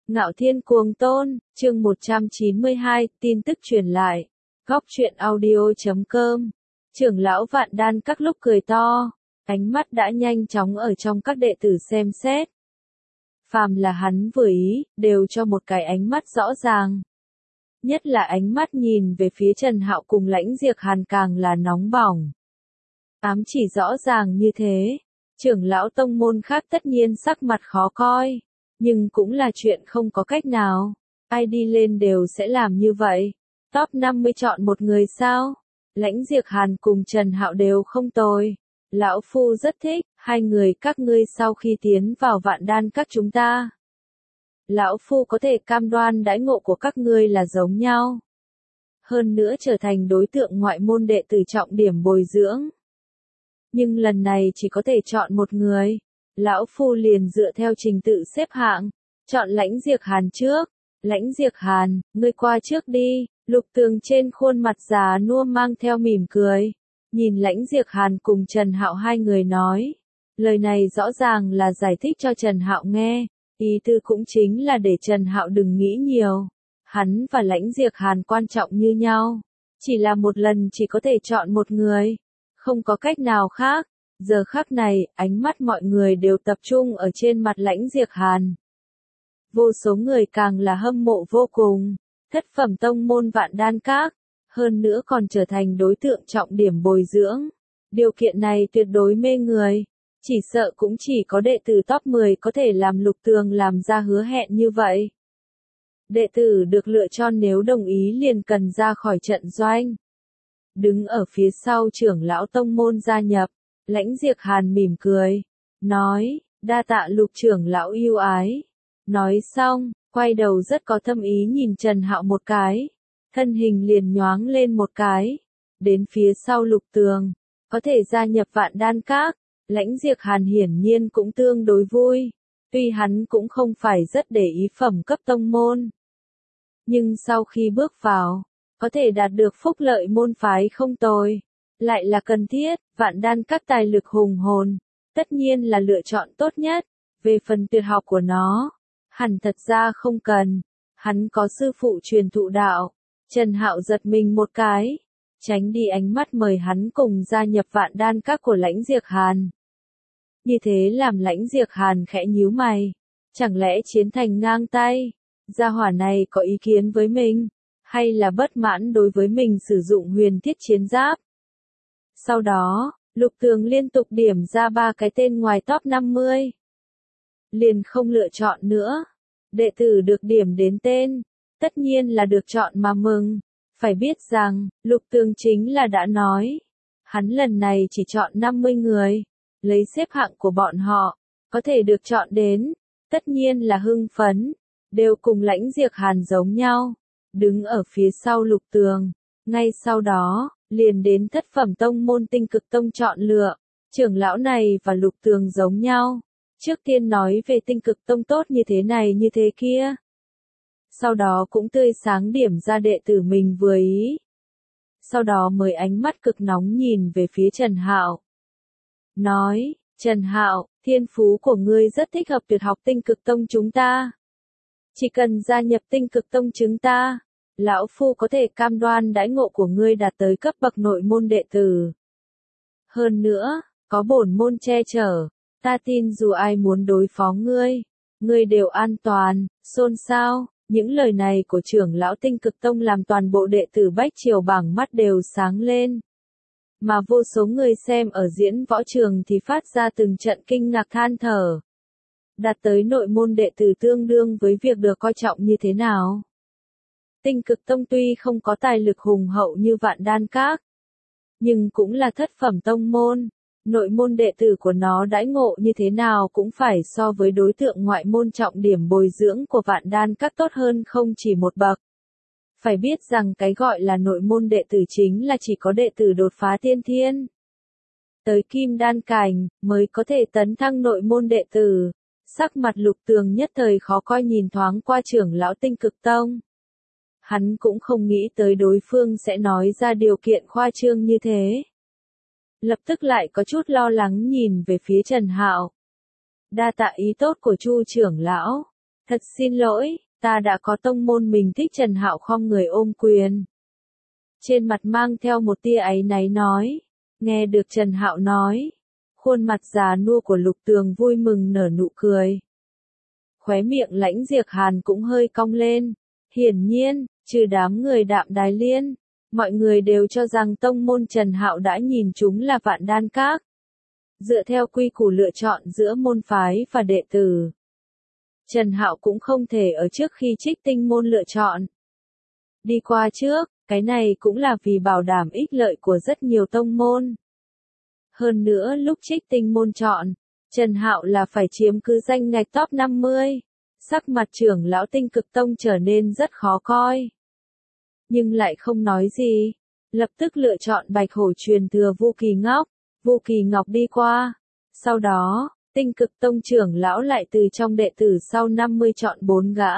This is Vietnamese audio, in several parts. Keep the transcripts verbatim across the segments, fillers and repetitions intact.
Ngạo Thiên Cuồng Tôn, chương một trăm chín mươi hai, tin tức truyền lại. Góc truyện audio chấm com. Trưởng lão Vạn Đan các lúc cười to, ánh mắt đã nhanh chóng ở trong các đệ tử xem xét. Phàm là hắn vừa ý, đều cho một cái ánh mắt rõ ràng. Nhất là ánh mắt nhìn về phía Trần Hạo cùng Lãnh Diệc Hàn càng là nóng bỏng. Ám chỉ rõ ràng như thế, trưởng lão tông môn khác tất nhiên sắc mặt khó coi. Nhưng cũng là chuyện không có cách nào, ai đi lên đều sẽ làm như vậy. Top năm mươi chọn một người sao? Lãnh Diệc Hàn cùng Trần Hạo đều không tồi. Lão Phu rất thích, hai người các ngươi sau khi tiến vào Vạn Đan các chúng ta. Lão Phu có thể cam đoan đãi ngộ của các ngươi là giống nhau. Hơn nữa trở thành đối tượng ngoại môn đệ tử trọng điểm bồi dưỡng. Nhưng lần này chỉ có thể chọn một người. Lão Phu liền dựa theo trình tự xếp hạng, chọn Lãnh Diệc Hàn trước. Lãnh Diệc Hàn, ngươi qua trước đi. Lục Tường trên khuôn mặt già nua mang theo mỉm cười. Nhìn Lãnh Diệc Hàn cùng Trần Hạo hai người nói. Lời này rõ ràng là giải thích cho Trần Hạo nghe. Ý tư cũng chính là để Trần Hạo đừng nghĩ nhiều. Hắn và Lãnh Diệc Hàn quan trọng như nhau. Chỉ là một lần chỉ có thể chọn một người. Không có cách nào khác. Giờ khắc này, ánh mắt mọi người đều tập trung ở trên mặt Lãnh Diệc Hàn. Vô số người càng là hâm mộ vô cùng. Thất phẩm tông môn Vạn Đan các. Hơn nữa còn trở thành đối tượng trọng điểm bồi dưỡng. Điều kiện này tuyệt đối mê người. Chỉ sợ cũng chỉ có đệ tử top mười có thể làm Lục Tường làm ra hứa hẹn như vậy. Đệ tử được lựa chọn nếu đồng ý liền cần ra khỏi trận doanh. Đứng ở phía sau trưởng lão tông môn gia nhập. Lãnh Diệc Hàn mỉm cười, nói, đa tạ Lục trưởng lão yêu ái. Nói xong, quay đầu rất có thâm ý nhìn Trần Hạo một cái, thân hình liền nhoáng lên một cái, đến phía sau Lục Tường, có thể gia nhập Vạn Đan các. Lãnh Diệc Hàn hiển nhiên cũng tương đối vui, tuy hắn cũng không phải rất để ý phẩm cấp tông môn. Nhưng sau khi bước vào, có thể đạt được phúc lợi môn phái không tồi. Lại là cần thiết, Vạn Đan các tài lực hùng hồn, tất nhiên là lựa chọn tốt nhất. Về phần tuyệt học của nó, hẳn thật ra không cần, hắn có sư phụ truyền thụ đạo. Trần Hạo giật mình một cái, tránh đi ánh mắt mời hắn cùng gia nhập Vạn Đan các của Lãnh Diệc Hàn. Như thế làm Lãnh Diệc Hàn khẽ nhíu mày, chẳng lẽ chiến thành ngang tay, gia hỏa này có ý kiến với mình, hay là bất mãn đối với mình sử dụng huyền thiết chiến giáp. Sau đó, Lục Tường liên tục điểm ra ba cái tên ngoài top năm mươi. Liền không lựa chọn nữa. Đệ tử được điểm đến tên, tất nhiên là được chọn mà mừng. Phải biết rằng, Lục Tường chính là đã nói. Hắn lần này chỉ chọn năm mươi người. Lấy xếp hạng của bọn họ, có thể được chọn đến. Tất nhiên là hưng phấn. Đều cùng Lãnh Diệc Hàn giống nhau. Đứng ở phía sau Lục Tường. Ngay sau đó, liền đến thất phẩm tông môn Tinh Cực Tông chọn lựa. Trưởng lão này và Lục Tường giống nhau. Trước tiên nói về Tinh Cực Tông tốt như thế này như thế kia. Sau đó cũng tươi sáng điểm ra đệ tử mình vừa ý. Sau đó mới ánh mắt cực nóng nhìn về phía Trần Hạo. Nói, Trần Hạo, thiên phú của ngươi rất thích hợp tuyệt học Tinh Cực Tông chúng ta. Chỉ cần gia nhập Tinh Cực Tông chúng ta. Lão Phu có thể cam đoan đãi ngộ của ngươi đạt tới cấp bậc nội môn đệ tử. Hơn nữa, có bổn môn che chở, ta tin dù ai muốn đối phó ngươi, ngươi đều an toàn. Xôn xao, những lời này của trưởng lão Tinh Cực Tông làm toàn bộ đệ tử Bách Triều bảng mắt đều sáng lên. Mà vô số người xem ở diễn võ trường thì phát ra từng trận kinh ngạc than thở. Đạt tới nội môn đệ tử tương đương với việc được coi trọng như thế nào. Tinh Cực Tông tuy không có tài lực hùng hậu như Vạn Đan các, nhưng cũng là thất phẩm tông môn, nội môn đệ tử của nó đãi ngộ như thế nào cũng phải so với đối tượng ngoại môn trọng điểm bồi dưỡng của Vạn Đan các tốt hơn không chỉ một bậc. Phải biết rằng cái gọi là nội môn đệ tử chính là chỉ có đệ tử đột phá tiên thiên tới kim đan cảnh mới có thể tấn thăng nội môn đệ tử. Sắc mặt Lục Tường nhất thời khó coi nhìn thoáng qua trưởng lão Tinh Cực Tông. Hắn cũng không nghĩ tới đối phương sẽ nói ra điều kiện khoa trương như thế. Lập tức lại có chút lo lắng nhìn về phía Trần Hạo. Đa tạ ý tốt của Chu trưởng lão. Thật xin lỗi, ta đã có tông môn mình thích. Trần Hạo khom người ôm quyền. Trên mặt mang theo một tia áy náy nói. Nghe được Trần Hạo nói. Khuôn mặt già nua của Lục Tường vui mừng nở nụ cười. Khóe miệng Lãnh Diệp Hàn cũng hơi cong lên. Hiển nhiên, trừ đám người Đạm Đài Liên, mọi người đều cho rằng tông môn Trần Hạo đã nhìn chúng là Vạn Đan Các. Dựa theo quy củ lựa chọn giữa môn phái và đệ tử, Trần Hạo cũng không thể ở trước khi Trích Tinh môn lựa chọn. Đi qua trước, cái này cũng là vì bảo đảm ích lợi của rất nhiều tông môn. Hơn nữa lúc Trích Tinh môn chọn, Trần Hạo là phải chiếm cứ danh ngạch top năm mươi. Sắc mặt trưởng lão Tinh Cực Tông trở nên rất khó coi. Nhưng lại không nói gì. Lập tức lựa chọn Bạch Hổ truyền thừa Vu Kỳ Ngọc. Vu Kỳ Ngọc đi qua. Sau đó, Tinh Cực Tông trưởng lão lại từ trong đệ tử sau năm mươi chọn bốn gã.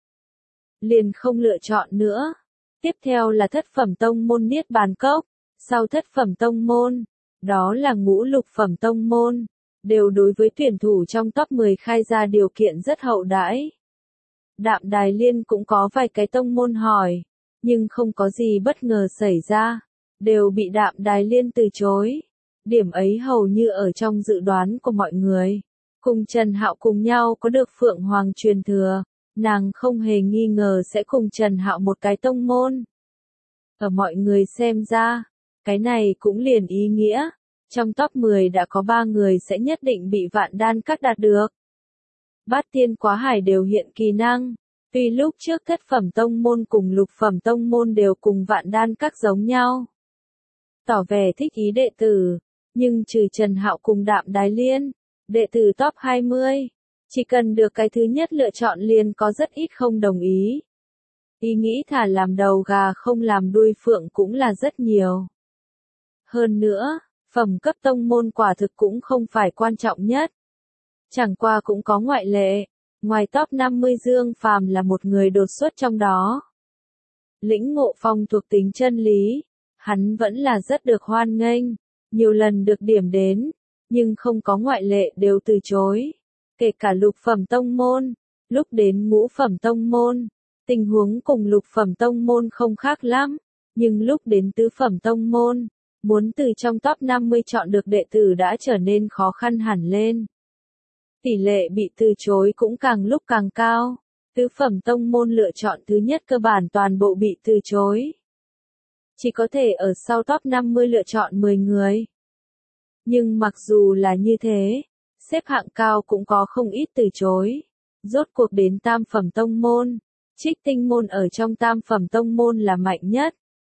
Liền không lựa chọn nữa. Tiếp theo là thất phẩm tông môn Niết Bàn Cốc. Sau thất phẩm tông môn, đó là ngũ lục phẩm tông môn. Đều đối với tuyển thủ trong top mười khai ra điều kiện rất hậu đãi. Đạm Đài Liên cũng có vài cái tông môn hỏi, nhưng không có gì bất ngờ xảy ra, đều bị Đạm Đài Liên từ chối. Điểm ấy hầu như ở trong dự đoán của mọi người. Cùng Trần Hạo cùng nhau có được Phượng Hoàng truyền thừa, nàng không hề nghi ngờ sẽ cùng Trần Hạo một cái tông môn. Ở mọi người xem ra, cái này cũng liền ý nghĩa. Trong top mười đã có ba người sẽ nhất định bị Vạn Đan Các đạt được. Bát Tiên Quá Hải đều hiện kỳ năng. Tuy lúc trước thất phẩm tông môn cùng lục phẩm tông môn đều cùng Vạn Đan Các giống nhau. Tỏ vẻ thích ý đệ tử. Nhưng trừ Trần Hạo cùng Đạm Đài Liên, đệ tử top hai mươi. Chỉ cần được cái thứ nhất lựa chọn liền có rất ít không đồng ý. Ý nghĩ thả làm đầu gà không làm đuôi phượng cũng là rất nhiều. Hơn nữa, phẩm cấp tông môn quả thực cũng không phải quan trọng nhất. Chẳng qua cũng có ngoại lệ, ngoài top năm mươi Dương Phàm là một người đột xuất trong đó. Lĩnh ngộ phong thuộc tính chân lý, hắn vẫn là rất được hoan nghênh, nhiều lần được điểm đến, nhưng không có ngoại lệ đều từ chối. Kể cả lục phẩm tông môn, lúc đến ngũ phẩm tông môn, tình huống cùng lục phẩm tông môn không khác lắm, nhưng lúc đến tứ phẩm tông môn, muốn từ trong top năm mươi chọn được đệ tử đã trở nên khó khăn hẳn lên. Tỷ lệ bị từ chối cũng càng lúc càng cao. Tứ phẩm tông môn lựa chọn thứ nhất cơ bản toàn bộ bị từ chối. Chỉ có thể ở sau top năm mươi lựa chọn mười người. Nhưng mặc dù là như thế, xếp hạng cao cũng có không ít từ chối. Rốt cuộc đến tam phẩm tông môn, Trích Tinh môn ở trong tam phẩm tông môn là mạnh nhất.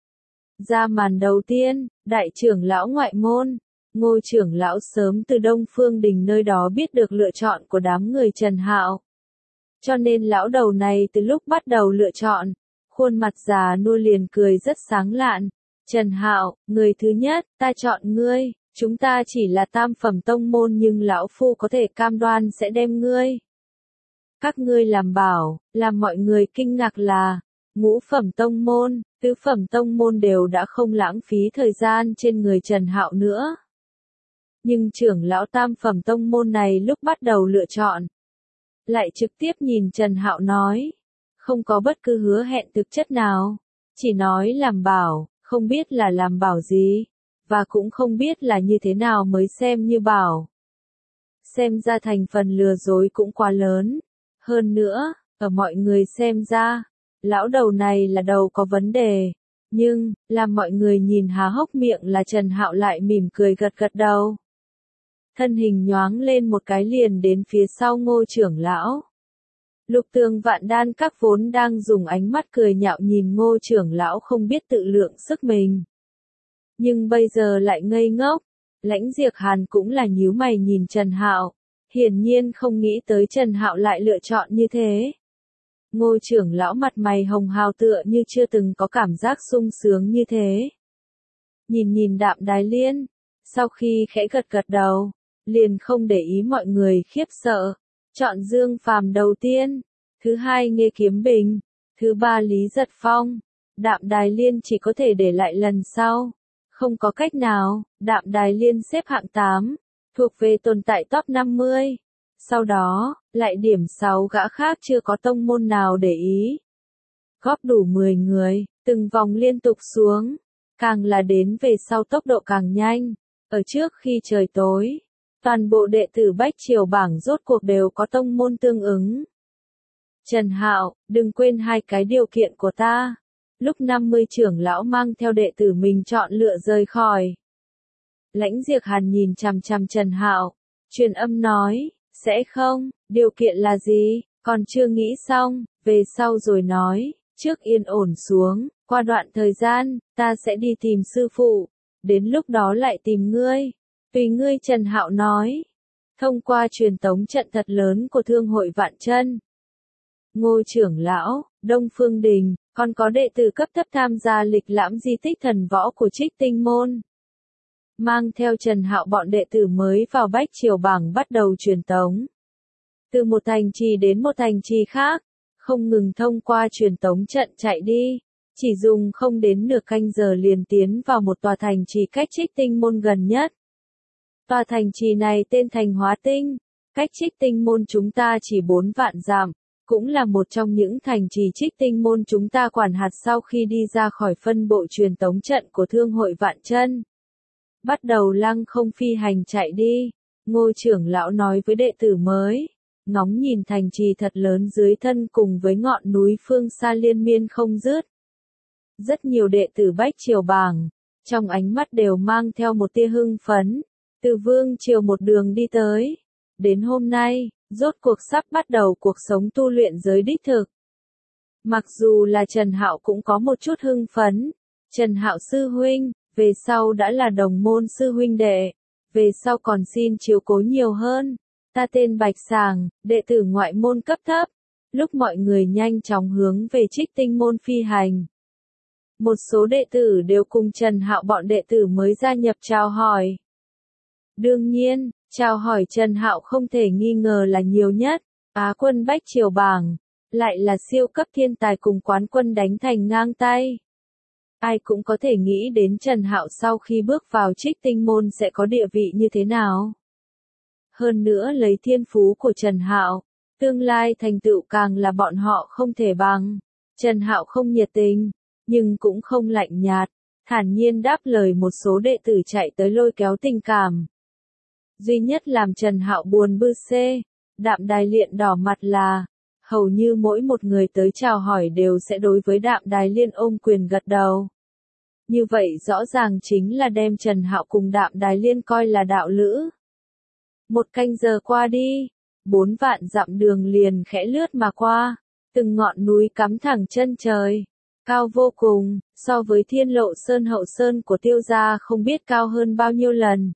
Ra màn đầu tiên, đại trưởng lão ngoại môn, Ngô trưởng lão sớm từ Đông Phương Đình nơi đó biết được lựa chọn của đám người Trần Hạo. Cho nên lão đầu này từ lúc bắt đầu lựa chọn, khuôn mặt già nua liền cười rất sáng lạn. Trần Hạo, người thứ nhất, ta chọn ngươi, chúng ta chỉ là tam phẩm tông môn nhưng lão phu có thể cam đoan sẽ đem ngươi. Các ngươi làm bảo, làm mọi người kinh ngạc là, ngũ phẩm tông môn, tứ phẩm tông môn đều đã không lãng phí thời gian trên người Trần Hạo nữa. Nhưng trưởng lão tam phẩm tông môn này lúc bắt đầu lựa chọn, lại trực tiếp nhìn Trần Hạo nói, không có bất cứ hứa hẹn thực chất nào, chỉ nói làm bảo, không biết là làm bảo gì, và cũng không biết là như thế nào mới xem như bảo. Xem ra thành phần lừa dối cũng quá lớn. Hơn nữa, ở mọi người xem ra, lão đầu này là đầu có vấn đề. Nhưng, làm mọi người nhìn há hốc miệng là Trần Hạo lại mỉm cười gật gật đầu. Thân hình nhoáng lên một cái liền đến phía sau Ngô trưởng lão. Lục Tường Vạn Đan Các vốn đang dùng ánh mắt cười nhạo nhìn Ngô trưởng lão không biết tự lượng sức mình. Nhưng bây giờ lại ngây ngốc. Lãnh Diệp Hàn cũng là nhíu mày nhìn Trần Hạo, hiển nhiên không nghĩ tới Trần Hạo lại lựa chọn như thế. Ngô trưởng lão mặt mày hồng hào tựa như chưa từng có cảm giác sung sướng như thế. Nhìn nhìn Đạm Đài Liên, sau khi khẽ gật gật đầu, liền không để ý mọi người khiếp sợ, chọn Dương Phàm đầu tiên, thứ hai Nghê Kiếm Bình, thứ ba Lý Giật Phong. Đạm Đài Liên chỉ có thể để lại lần sau. Không có cách nào, Đạm Đài Liên xếp hạng tám, thuộc về tồn tại top năm mươi. Sau đó, lại điểm sáu gã khác chưa có tông môn nào để ý. Góp đủ mười người, từng vòng liên tục xuống. Càng là đến về sau tốc độ càng nhanh. Ở trước khi trời tối, toàn bộ đệ tử Bách Triều bảng rốt cuộc đều có tông môn tương ứng. Trần Hạo, đừng quên hai cái điều kiện của ta. Lúc năm mươi trưởng lão mang theo đệ tử mình chọn lựa rời khỏi. Lãnh Diệc Hàn nhìn chằm chằm Trần Hạo, truyền âm nói, sẽ không, điều kiện là gì, còn chưa nghĩ xong, về sau rồi nói, trước yên ổn xuống, qua đoạn thời gian, ta sẽ đi tìm sư phụ, đến lúc đó lại tìm ngươi, tùy ngươi. Trần Hạo nói, thông qua truyền tống trận thật lớn của Thương hội Vạn Chân. Ngô trưởng lão, Đông Phương Đình, còn có đệ tử cấp thấp tham gia lịch lãm di tích thần võ của Trích Tinh môn. Mang theo Trần Hạo bọn đệ tử mới vào Bách Triều bảng bắt đầu truyền tống. Từ một thành trì đến một thành trì khác, không ngừng thông qua truyền tống trận chạy đi, chỉ dùng không đến nửa canh giờ liền tiến vào một tòa thành trì cách Trích Tinh môn gần nhất. Tòa thành trì này tên Thành Hóa Tinh, cách Trích Tinh môn chúng ta chỉ bốn vạn dặm, cũng là một trong những thành trì Trích Tinh môn chúng ta quản hạt sau khi đi ra khỏi phân bộ truyền tống trận của Thương hội Vạn Chân. Bắt đầu lăng không phi hành chạy đi, Ngô trưởng lão nói với đệ tử mới, ngóng nhìn thành trì thật lớn dưới thân cùng với ngọn núi phương xa liên miên không dứt. Rất nhiều đệ tử Bách Triều bảng, trong ánh mắt đều mang theo một tia hưng phấn, từ Vương Triều một đường đi tới. Đến hôm nay, rốt cuộc sắp bắt đầu cuộc sống tu luyện giới đích thực. Mặc dù là Trần Hạo cũng có một chút hưng phấn, Trần Hạo sư huynh, về sau đã là đồng môn sư huynh đệ, về sau còn xin chiếu cố nhiều hơn. Ta tên Bạch Sàng, đệ tử ngoại môn cấp thấp. Lúc mọi người nhanh chóng hướng về Trích Tinh môn phi hành, một số đệ tử đều cùng Trần Hạo bọn đệ tử mới gia nhập chào hỏi. Đương nhiên, chào hỏi Trần Hạo không thể nghi ngờ là nhiều nhất, Á quân Bách Triều bảng, lại là siêu cấp thiên tài cùng quán quân đánh thành ngang tay. Ai cũng có thể nghĩ đến Trần Hạo sau khi bước vào Trích Tinh môn sẽ có địa vị như thế nào. Hơn nữa lấy thiên phú của Trần Hạo, tương lai thành tựu càng là bọn họ không thể bằng. Trần Hạo không nhiệt tình, nhưng cũng không lạnh nhạt, thản nhiên đáp lời một số đệ tử chạy tới lôi kéo tình cảm. Duy nhất làm Trần Hạo buồn bư xê, Đạm Đài Liên đỏ mặt là, hầu như mỗi một người tới chào hỏi đều sẽ đối với Đạm Đài Liên ôm quyền gật đầu. Như vậy rõ ràng chính là đem Trần Hạo cùng Đạm Đài Liên coi là đạo lữ. Một canh giờ qua đi, bốn vạn dặm đường liền khẽ lướt mà qua, từng ngọn núi cắm thẳng chân trời, cao vô cùng, so với Thiên Lộ Sơn Hậu Sơn của Tiêu gia không biết cao hơn bao nhiêu lần.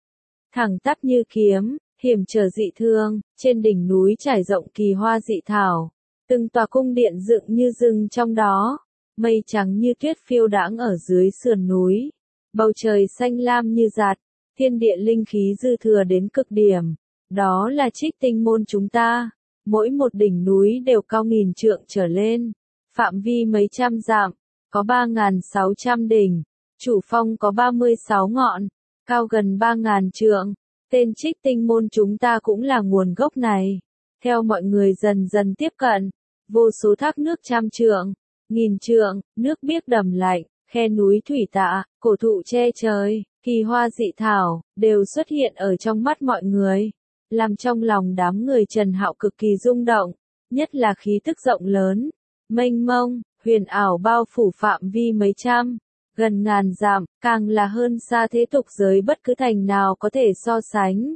Thẳng tắp như kiếm, hiểm trở dị thương, trên đỉnh núi trải rộng kỳ hoa dị thảo, từng tòa cung điện dựng như rừng trong đó, mây trắng như tuyết phiêu đãng ở dưới sườn núi, bầu trời xanh lam như giạt, thiên địa linh khí dư thừa đến cực điểm. Đó là Trích Tinh môn chúng ta, mỗi một đỉnh núi đều cao nghìn trượng trở lên, phạm vi mấy trăm dặm, có ba nghìn sáu trăm đỉnh, chủ phong có ba mươi sáu ngọn, cao gần ba nghìn trượng. Tên Trích Tinh môn chúng ta cũng là nguồn gốc này. Theo mọi người dần dần tiếp cận, vô số thác nước trăm trượng, nghìn trượng, nước biếc đầm lạnh, khe núi thủy tạ, cổ thụ che trời, kỳ hoa dị thảo, đều xuất hiện ở trong mắt mọi người, làm trong lòng đám người Trần Hạo cực kỳ rung động, nhất là khí tức rộng lớn, mênh mông, huyền ảo bao phủ phạm vi mấy trăm, gần ngàn dặm, càng là hơn xa thế tục giới bất cứ thành nào có thể so sánh.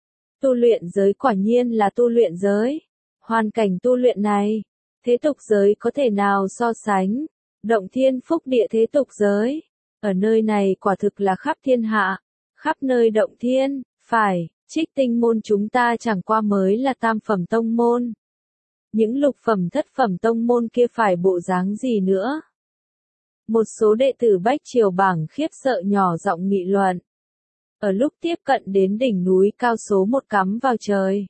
Tu luyện giới quả nhiên là tu luyện giới. Hoàn cảnh tu luyện này, thế tục giới có thể nào so sánh? Động thiên phúc địa thế tục giới. Ở nơi này quả thực là khắp thiên hạ, khắp nơi động thiên, phải, Trích Tinh môn chúng ta chẳng qua mới là tam phẩm tông môn. Những lục phẩm thất phẩm tông môn kia phải bộ dáng gì nữa? Một số đệ tử Bách Triều bảng khiếp sợ nhỏ giọng nghị luận. Ở lúc tiếp cận đến đỉnh núi cao số một cắm vào trời,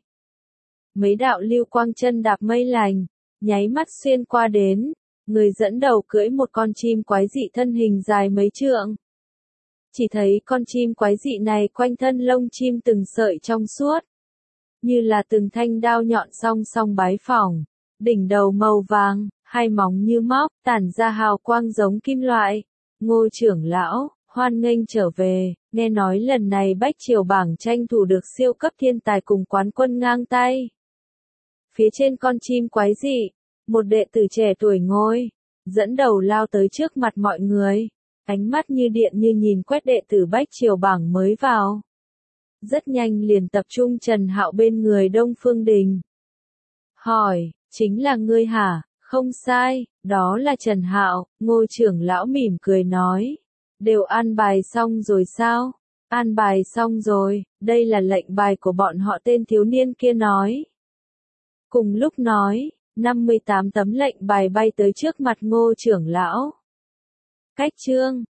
mấy đạo lưu quang chân đạp mây lành, nháy mắt xuyên qua đến, người dẫn đầu cưỡi một con chim quái dị thân hình dài mấy trượng. Chỉ thấy con chim quái dị này quanh thân lông chim từng sợi trong suốt, như là từng thanh đao nhọn song song bái phỏng, đỉnh đầu màu vàng, hai móng như móc, tản ra hào quang giống kim loại. Ngô trưởng lão, hoan nghênh trở về, nghe nói lần này Bách Triều bảng tranh thủ được siêu cấp thiên tài cùng quán quân ngang tay. Phía trên con chim quái dị, một đệ tử trẻ tuổi ngồi, dẫn đầu lao tới trước mặt mọi người, ánh mắt như điện như nhìn quét đệ tử Bách Triều bảng mới vào. Rất nhanh liền tập trung Trần Hạo bên người Đông Phương Đình. Hỏi, chính là ngươi hả? Không sai, đó là Trần Hạo. Ngô trưởng lão mỉm cười nói. Đều an bài xong rồi sao? An bài xong rồi, đây là lệnh bài của bọn họ, tên thiếu niên kia nói. Cùng lúc nói, năm mươi tám tấm lệnh bài bay tới trước mặt Ngô trưởng lão. Cách chương